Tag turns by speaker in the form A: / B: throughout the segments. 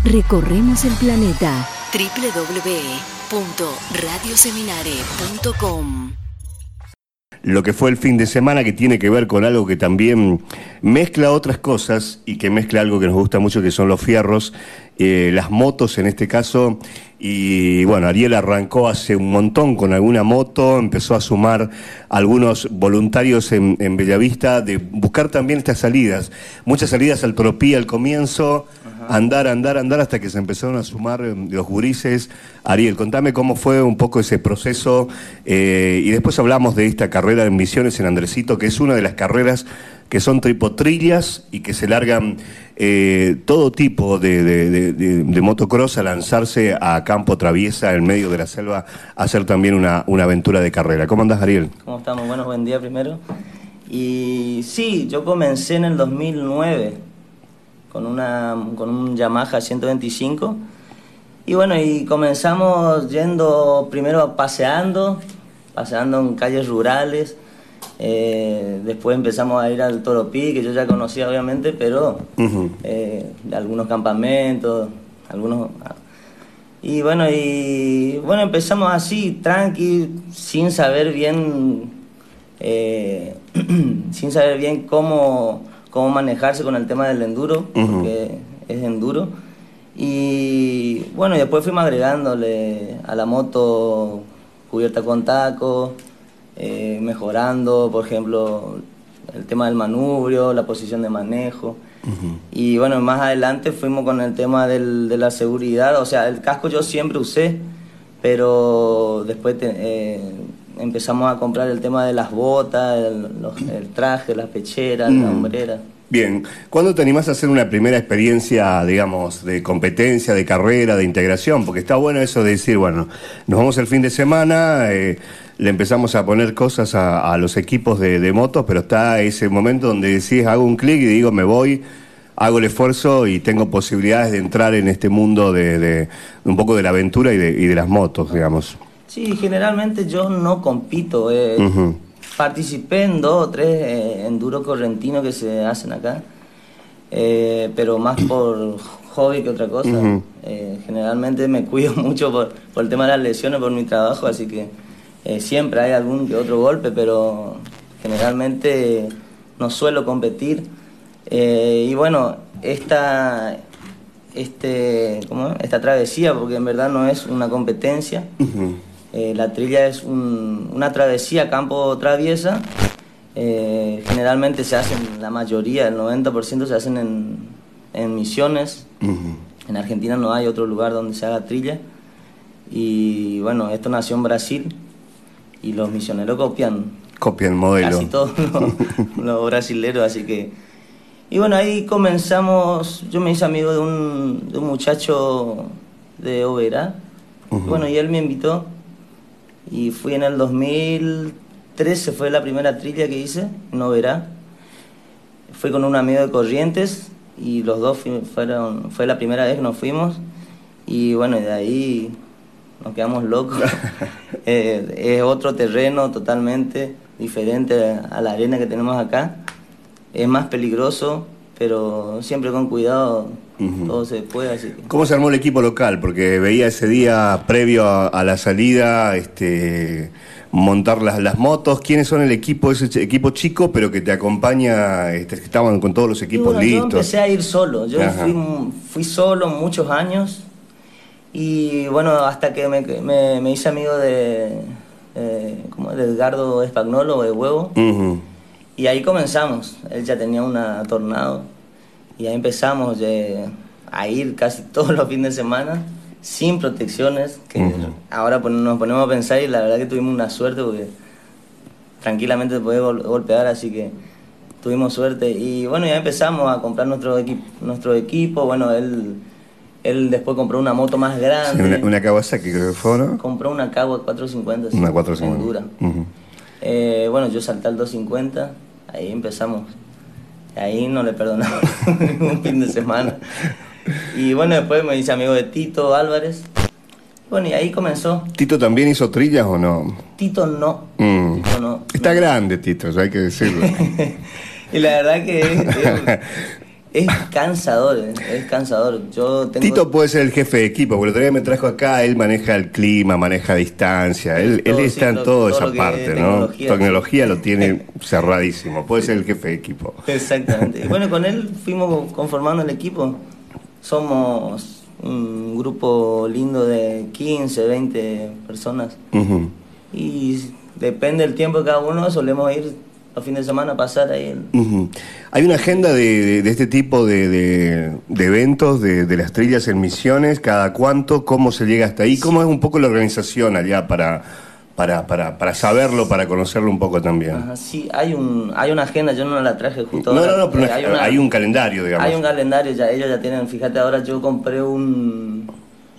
A: Recorremos el planeta. www.radioseminare.com.
B: Lo que fue el fin de semana, que tiene que ver con algo que también mezcla otras cosas y que mezcla algo que nos gusta mucho, que son los fierros, las motos en este caso. Y bueno, Ariel arrancó hace un montón con alguna moto, empezó a sumar algunos voluntarios en Bellavista, de buscar también estas salidas, muchas salidas al Toropí al comienzo. Andar, hasta que se empezaron a sumar los gurises. Ariel, contame cómo fue un poco ese proceso, y después hablamos de esta carrera en Misiones en Andresito, que es una de las carreras que son tripotrillas y que se largan todo tipo de motocross a lanzarse a campo traviesa en medio de la selva a hacer también una aventura de carrera. ¿Cómo andás, Ariel?
C: ¿Cómo estamos? Bueno, buen día primero. Y sí, yo comencé en el 2009 con un Yamaha 125 y bueno, y comenzamos yendo primero paseando en calles rurales, después empezamos a ir al Toropí, que yo ya conocía obviamente, pero de algunos campamentos, y bueno, empezamos así, tranqui, sin saber bien cómo manejarse con el tema del enduro, porque es enduro. Y bueno, y después fuimos agregándole a la moto cubierta con taco, mejorando, por ejemplo, el tema del manubrio, la posición de manejo. Y bueno, más adelante fuimos con el tema de la seguridad. O sea, el casco yo siempre usé, pero después empezamos a comprar el tema de las botas, el traje, las pecheras, la hombrera.
B: Bien, ¿cuándo te animás a hacer una primera experiencia, digamos, de competencia, de carrera, de integración? Porque está bueno eso de decir, bueno, nos vamos el fin de semana, le empezamos a poner cosas a los equipos de motos, pero está ese momento donde decís, hago un clic y digo, me voy, hago el esfuerzo y tengo posibilidades de entrar en este mundo de un poco de la aventura y de las motos, digamos.
C: Sí, generalmente yo no compito, participé en 2 o 3 enduro correntinos que se hacen acá, pero más por hobby que otra cosa. Generalmente me cuido mucho por el tema de las lesiones, por mi trabajo, así que siempre hay algún que otro golpe, pero generalmente no suelo competir. Y bueno, esta travesía, porque en verdad no es una competencia, la trilla es una travesía campo traviesa. Generalmente se hacen, la mayoría, el 90% se hacen en Misiones. En Argentina no hay otro lugar donde se haga trilla. Y bueno, esto nació en Brasil y los misioneros copian
B: el modelo.
C: Casi todos los brasileros, así que... Y bueno, ahí comenzamos, yo me hice amigo de un muchacho de Oberá. Bueno, y él me invitó. Y fui en el 2013, fue la primera trilla que hice, no verá. Fui con un amigo de Corrientes y los dos fue la primera vez que nos fuimos. Y bueno, de ahí nos quedamos locos. Es otro terreno totalmente diferente a la arena que tenemos acá. Es más peligroso, pero siempre con cuidado. Todo se puede, así que...
B: ¿Cómo se armó el equipo local? Porque veía ese día previo a la salida montar las motos. ¿Quiénes son el equipo? Ese equipo chico, pero que te acompaña, que estaban con todos los equipos listos.
C: Yo empecé a ir solo. Yo fui solo muchos años. Y bueno, hasta que me hice amigo de Edgardo Espagnolo, de Huevo. Y ahí comenzamos. Él ya tenía una Tornado. Y ahí empezamos a ir casi todos los fines de semana sin protecciones, que ahora nos ponemos a pensar y la verdad que tuvimos una suerte porque tranquilamente te podés golpear, así que tuvimos suerte. Y bueno, ya empezamos a comprar nuestro equipo. Bueno, él después compró una moto más grande.
B: Sí, una Kawasaki creo que fue, ¿no?
C: Compró una Kawasaki 450.
B: Una 450.
C: Dura. Bueno, yo salté al 250, ahí empezamos. Ahí no le perdonaba un fin de semana. Y bueno, después me hice amigo de Tito Álvarez. Bueno, y ahí comenzó.
B: ¿Tito también hizo trillas o no?
C: Tito no. Tito no.
B: Está grande Tito, hay que decirlo.
C: Y la verdad que Es cansador, es cansador. Yo tengo...
B: Tito puede ser el jefe de equipo, porque el otro día me trajo acá, él maneja el clima, maneja distancia, él está en toda esa parte, ¿no? Tecnología lo tiene cerradísimo, puede ser el jefe de equipo.
C: Exactamente. Y bueno, con él fuimos conformando el equipo. Somos un grupo lindo de 15, 20 personas. Y depende del tiempo de cada uno, solemos ir los fines de semana a pasar ahí.
B: Hay una agenda de este tipo de eventos, de las trillas en Misiones, ¿cada cuánto? ¿Cómo se llega hasta ahí? ¿Cómo es un poco la organización allá para saberlo, para conocerlo un poco también?
C: Ajá, sí, hay una agenda, yo no la traje justo ahora.
B: No, pero hay un calendario, digamos.
C: Hay un calendario, ya ellos ya tienen, fíjate, ahora yo compré un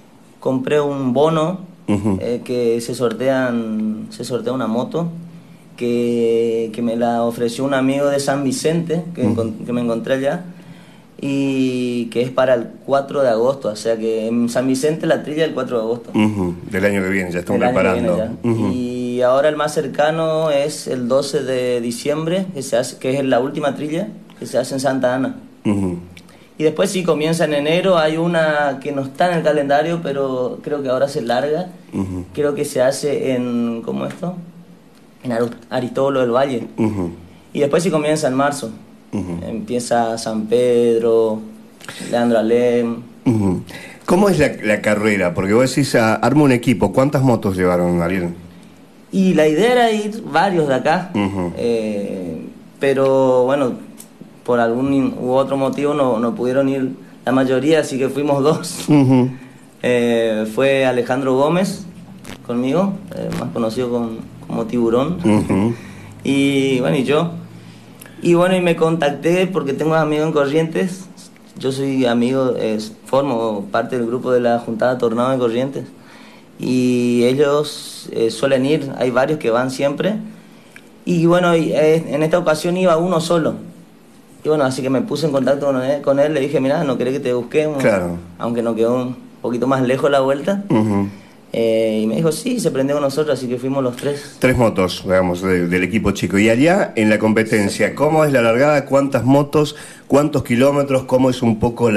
C: bono que se sortea una moto que me la ofreció un amigo de San Vicente que me encontré allá, y que es para el 4 de agosto, o sea que en San Vicente la trilla el 4 de agosto.
B: Del año que viene, ya están preparando.
C: Y ahora el más cercano es el 12 de diciembre, que es la última trilla que se hace en Santa Ana. Y después sí comienza en enero, hay una que no está en el calendario, pero creo que ahora se larga. Creo que se hace en, ¿cómo esto? En Aristóbulo del Valle. Y después sí comienza en marzo. Empieza San Pedro, Leandro Alem.
B: ¿Cómo es la carrera? Porque vos decís, arma un equipo. ¿Cuántas motos llevaron, Ariel?
C: Y la idea era ir varios de acá. Pero bueno, por algún u otro motivo no pudieron ir la mayoría, así que fuimos dos. Fue Alejandro Gómez conmigo, más conocido como Tiburón. Y bueno, y yo. Y bueno, y me contacté porque tengo amigos en Corrientes. Yo soy amigo, formo parte del grupo de la Juntada Tornado de Corrientes. Y ellos suelen ir, hay varios que van siempre. Y bueno, en esta ocasión iba uno solo. Y bueno, así que me puse en contacto con él, le dije, mira, no querés que te busquemos.
B: Claro.
C: Aunque nos quedó un poquito más lejos la vuelta. Y me dijo, sí, se prendió con nosotros, así que fuimos los tres. 3
B: motos, digamos, del equipo chico. Y allá, en la competencia, ¿cómo es la largada? ¿Cuántas motos? ¿Cuántos kilómetros? ¿Cómo es un poco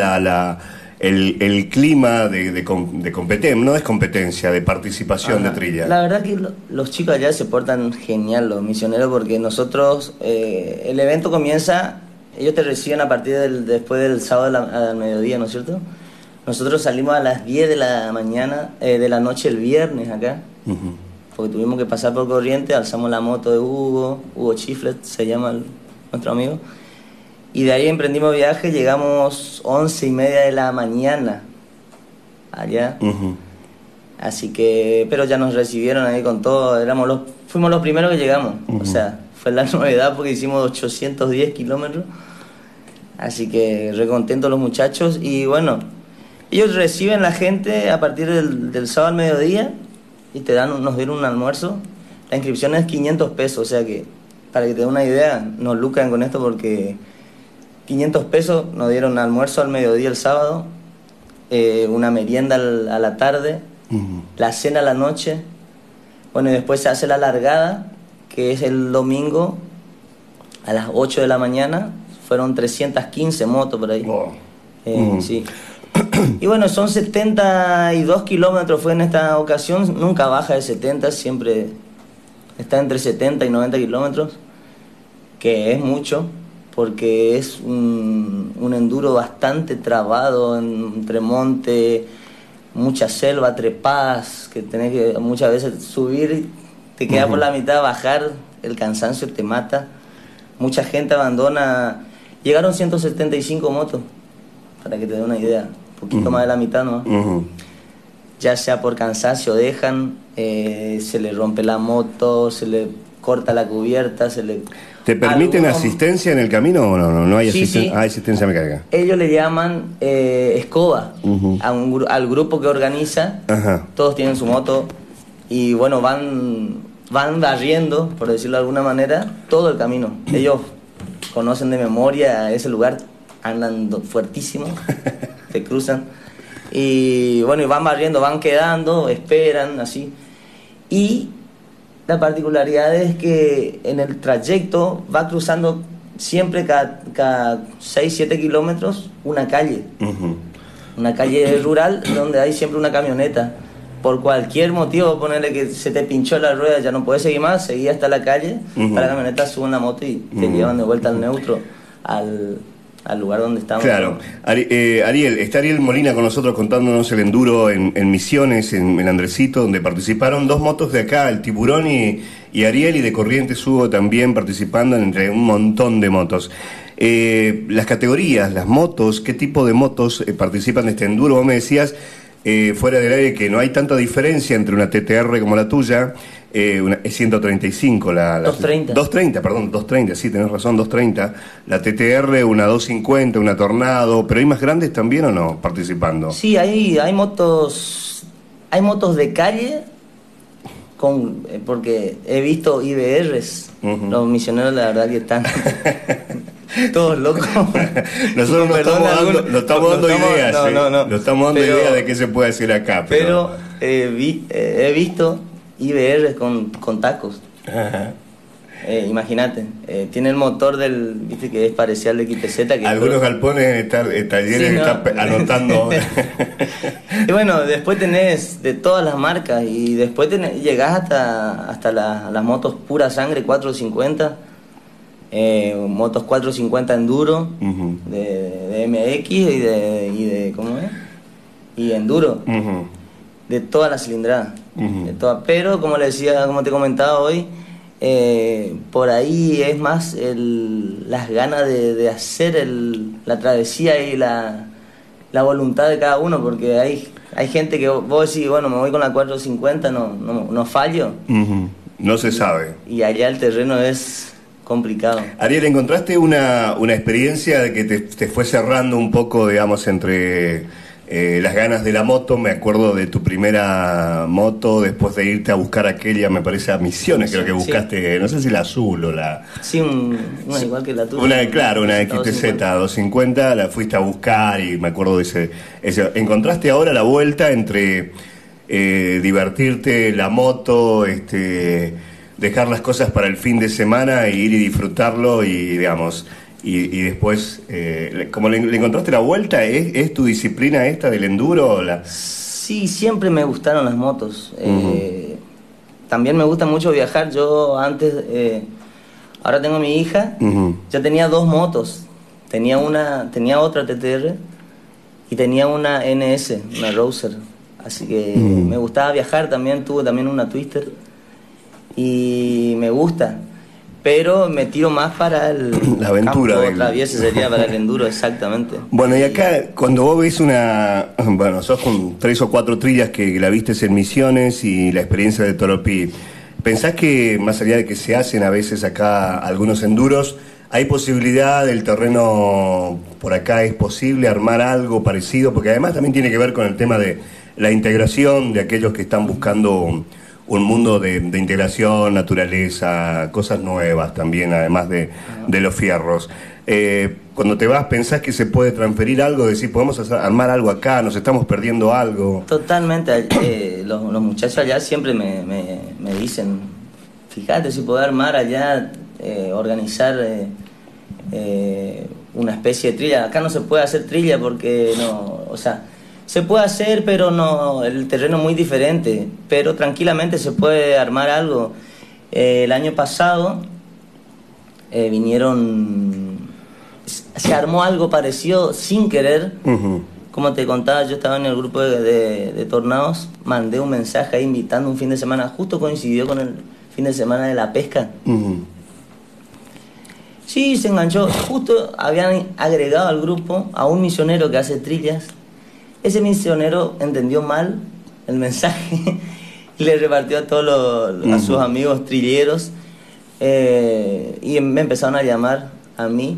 B: el clima de competencia? No es competencia, de participación de trilla.
C: La verdad que los chicos allá se portan genial, los misioneros, porque nosotros, el evento comienza, ellos te reciben a partir después del sábado al mediodía, ¿no es cierto? Nosotros salimos a las 10 de la mañana, de la noche el viernes acá, porque tuvimos que pasar por Corrientes, alzamos la moto de Hugo Chiflet, se llama nuestro amigo, y de ahí emprendimos viaje, llegamos 11:30 de la mañana allá, así que, pero ya nos recibieron ahí con todo, fuimos los primeros que llegamos, o sea, fue la novedad porque hicimos 810 kilómetros, así que recontentos los muchachos, y bueno, ellos reciben la gente a partir del sábado al mediodía y nos dieron un almuerzo. La inscripción es 500 pesos, o sea que, para que te dé una idea, nos lucran con esto porque 500 pesos nos dieron almuerzo al mediodía el sábado, una merienda a la tarde, la cena a la noche, bueno, y después se hace la largada, que es el domingo a las 8 de la mañana, fueron 315 motos por ahí. Sí. Y bueno, son 72 kilómetros fue en esta ocasión, nunca baja de 70, siempre está entre 70 y 90 kilómetros, que es mucho, porque es un enduro bastante trabado, entre monte, mucha selva, trepadas, que tenés que muchas veces subir, te queda por la mitad, bajar, el cansancio te mata, mucha gente abandona, llegaron 175 motos, para que te dé una idea. Poquito más de la mitad, ¿no? Ya sea por cansancio dejan, se le rompe la moto, se le corta la cubierta,
B: ¿Te permiten asistencia en el camino o no? No hay asistencia. Sí. Hay asistencia mecánica.
C: Ellos le llaman escoba al grupo que organiza. Todos tienen su moto y bueno, van barriendo, por decirlo de alguna manera, todo el camino. Ellos conocen de memoria ese lugar, andan fuertísimo. Te cruzan y bueno, y van barriendo, van quedando, esperan así, y la particularidad es que en el trayecto va cruzando siempre cada 6, 7 kilómetros una calle. Una calle rural donde hay siempre una camioneta. Por cualquier motivo, ponerle que se te pinchó la rueda, ya no puedes seguir más, seguí hasta la calle, para la camioneta, suben la moto y te llevan de vuelta al neutro, al lugar donde estamos.
B: Claro. Ariel, está Ariel Molina con nosotros contándonos el enduro en Misiones, en Andresito, donde participaron 2 motos de acá, el Tiburón y Ariel, y de Corrientes Hugo también participando entre un montón de motos. Las categorías, las motos, ¿qué tipo de motos participan de este enduro? Vos me decías fuera del aire que no hay tanta diferencia entre una TTR como la tuya, es 135 la
C: 230.
B: 230, perdón, 230, sí, tenés razón, 230. La TTR, una 250, una Tornado, pero ¿hay más grandes también o no participando?
C: Sí, hay motos de calle, porque he visto IBRs, los misioneros la verdad que están todos locos.
B: Nosotros nos estamos dando ideas, no estamos dando ideas de qué se puede hacer acá.
C: Pero he visto IBRs con tacos. Imagínate, tiene el motor viste que es parecido al de XTZ.
B: Algunos galpones están anotando.
C: Y bueno, después tenés de todas las marcas y después llegás hasta las motos pura sangre 450. Motos 450 enduro, de MX y de ¿cómo es? Y enduro, de toda la cilindrada, de toda. Pero como te comentaba hoy, por ahí es más las ganas de hacer la travesía y la voluntad de cada uno, porque hay gente que vos decís, bueno, me voy con la 450, no fallo.
B: No se sabe.
C: Y allá el terreno es complicado.
B: Ariel, ¿encontraste una experiencia de que te fue cerrando un poco, digamos, entre las ganas de la moto? Me acuerdo de tu primera moto, después de irte a buscar aquella, me parece, a Misiones, creo que buscaste, no sé si la azul o la...
C: Sí, una igual que la tuya.
B: Claro, una XTZ 250, la fuiste a buscar y me acuerdo de ese. ¿Encontraste ahora la vuelta entre divertirte, la moto, dejar las cosas para el fin de semana e ir y disfrutarlo y, digamos, y después, como le encontraste la vuelta? ¿Es tu disciplina esta del enduro?
C: Sí, siempre me gustaron las motos. También me gusta mucho viajar. Yo antes, ahora tengo mi hija, ya tenía 2 motos. Tenía otra TTR y tenía una NS, una Rouser. Así que me gustaba viajar también, tuve también una Twister. Y me gusta, pero me tiro más para la
B: aventura.
C: Sería para el enduro, exactamente.
B: Bueno, y acá, cuando vos ves sos con 3 o 4 trillas que la vistes en Misiones y la experiencia de Toropí, ¿pensás que, más allá de que se hacen a veces acá algunos enduros, hay posibilidad del terreno por acá, es posible armar algo parecido? Porque además también tiene que ver con el tema de la integración de aquellos que están buscando un mundo de integración, naturaleza, cosas nuevas también, además de los fierros. Cuando te vas, ¿pensás que se puede transferir algo? Decir, podemos armar algo acá, nos estamos perdiendo algo.
C: Totalmente. Los muchachos allá siempre me dicen, fíjate si podés armar allá, organizar una especie de trilla. Acá no se puede hacer trilla porque no, o sea, se puede hacer, pero no, el terreno es muy diferente, pero tranquilamente se puede armar algo. El año pasado se armó algo parecido sin querer. Como te contaba, yo estaba en el grupo de Tornados, mandé un mensaje ahí invitando un fin de semana, justo coincidió con el fin de semana de la pesca. Sí, se enganchó, justo habían agregado al grupo a un misionero que hace trillas. Ese misionero entendió mal el mensaje y le repartió a todos a sus amigos trilleros, y me empezaron a llamar a mí,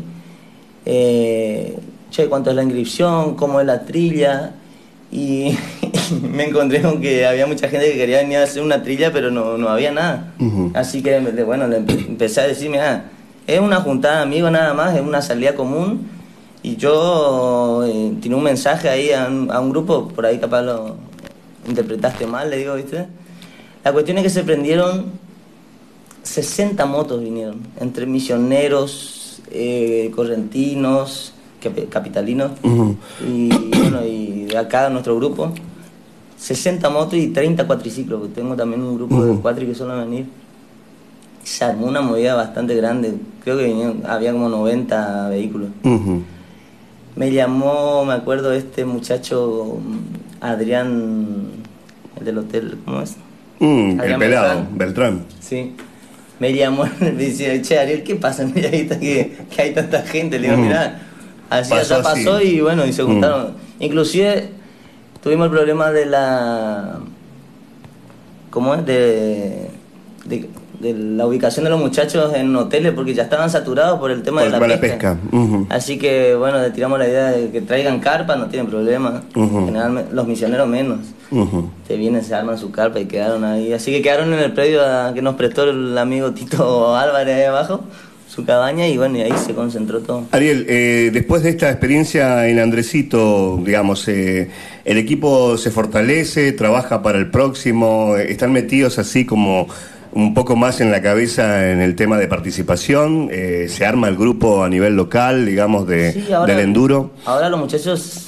C: che, ¿cuánto es la inscripción? ¿Cómo es la trilla? Y me encontré con que había mucha gente que quería venir a hacer una trilla, pero no había nada. Así que, bueno, le empecé a decir, mira, es una juntada de amigos nada más, es una salida común. Y yo tiré un mensaje ahí a un grupo, por ahí capaz lo interpretaste mal, le digo, ¿viste? La cuestión es que se prendieron 60 motos, vinieron, entre misioneros, correntinos, capitalinos, y bueno, y de acá nuestro grupo, 60 motos y 30 cuatriciclos, porque tengo también un grupo de cuatri que suelen venir. Se armó una movida bastante grande, creo que había como 90 vehículos. Me llamó, me acuerdo, este muchacho Adrián, el del hotel, ¿cómo es?
B: El pelado, Beltrán.
C: Sí. Me llamó, me decía, che, Ariel, ¿qué pasa? Mira, ahorita que hay tanta gente. Le digo, mirá, así ya pasó y bueno, y se juntaron. Inclusive tuvimos el problema de la... ¿Cómo es? De la ubicación de los muchachos en hoteles, porque ya estaban saturados por el tema de la pesca. Así que bueno, le tiramos la idea de que traigan carpa, no tienen problema. Generalmente los misioneros menos. Te vienen, se arman su carpa y quedaron ahí. Así que quedaron en el predio que nos prestó el amigo Tito Álvarez ahí abajo, su cabaña, y bueno, y ahí se concentró todo.
B: Ariel, después de esta experiencia en Andresito, digamos, el equipo se fortalece, trabaja para el próximo, están metidos así como un poco más en la cabeza en el tema de participación, se arma el grupo a nivel local, digamos, sí, ahora, del enduro.
C: Ahora los muchachos,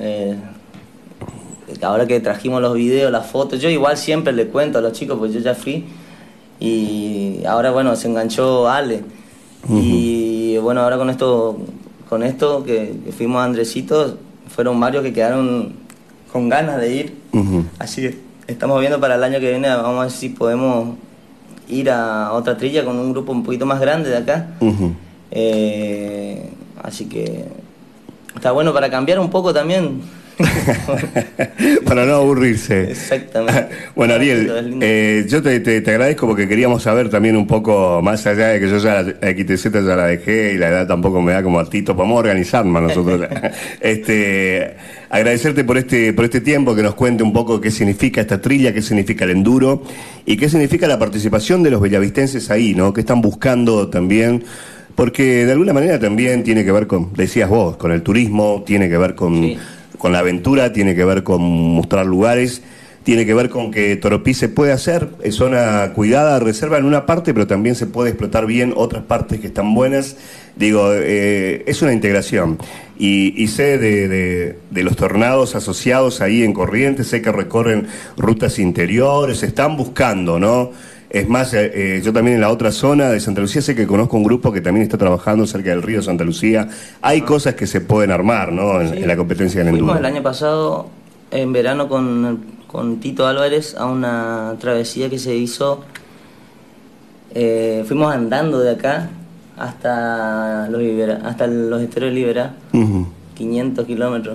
C: ahora que trajimos los videos, las fotos, yo igual siempre le cuento a los chicos, pues yo ya fui, y ahora bueno, se enganchó Ale, y bueno, ahora con esto que fuimos a Andresito, fueron varios que quedaron con ganas de ir, así que estamos viendo para el año que viene, vamos a ver si podemos ir a otra trilla con un grupo un poquito más grande de acá. Así que está bueno para cambiar un poco también.
B: Para no aburrirse.
C: Exactamente.
B: Bueno, Ariel, yo te agradezco porque queríamos saber también un poco, más allá de que yo ya la XTZ ya la dejé y la edad tampoco me da como a Tito, podemos organizarnos nosotros. Agradecerte por este tiempo, que nos cuente un poco qué significa esta trilla, qué significa el enduro y qué significa la participación de los bellavistenses ahí, ¿no? Que están buscando también, porque de alguna manera también tiene que ver con, decías vos, con el turismo, tiene que ver con la aventura, tiene que ver con mostrar lugares, tiene que ver con que Toropí se puede hacer, es zona cuidada, reserva en una parte, pero también se puede explotar bien otras partes que están buenas. Digo, es una integración. Y sé de los tornados asociados ahí en Corrientes, sé que recorren rutas interiores, están buscando, ¿no? Es más, yo también en la otra zona de Santa Lucía sé que conozco un grupo que también está trabajando cerca del río Santa Lucía. Hay cosas que se pueden armar, ¿no? En la competencia del enduro.
C: Fuimos el año pasado, en verano, con Tito Álvarez a una travesía que se hizo. Fuimos andando de acá hasta los esteros de Liberá, 500 kilómetros.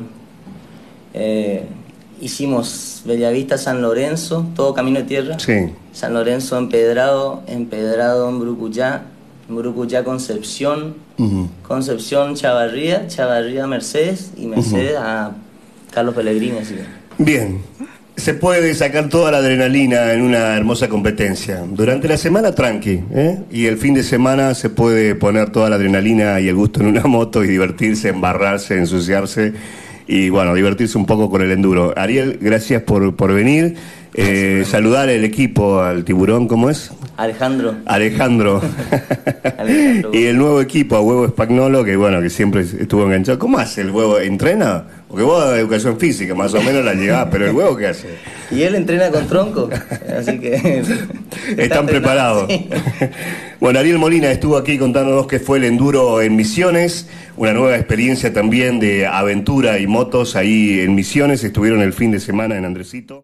C: Hicimos Bellavista, San Lorenzo, todo camino de tierra.
B: Sí.
C: San Lorenzo empedrado en Brucuyá, Concepción, Concepción Chavarría, Mercedes y Mercedes a Carlos Pellegrini. Así que.
B: Bien, se puede sacar toda la adrenalina en una hermosa competencia. Durante la semana tranqui, y el fin de semana se puede poner toda la adrenalina y el gusto en una moto y divertirse, embarrarse, ensuciarse. Y bueno, divertirse un poco con el enduro. Ariel, gracias por venir. Saludar al equipo, al tiburón, ¿cómo es?
C: Alejandro.
B: Alejandro. Y el nuevo equipo, a Huevo Spagnolo, que bueno, que siempre estuvo enganchado. ¿Cómo hace el Huevo? ¿Entrena? Porque vos de educación física, más o menos la llegás, pero el Huevo, ¿qué hace?
C: Y él entrena con tronco, así que...
B: Están preparados. Sí. Bueno, Ariel Molina estuvo aquí contándonos qué fue el enduro en Misiones, una nueva experiencia también de aventura y motos ahí en Misiones. Estuvieron el fin de semana en Andresito.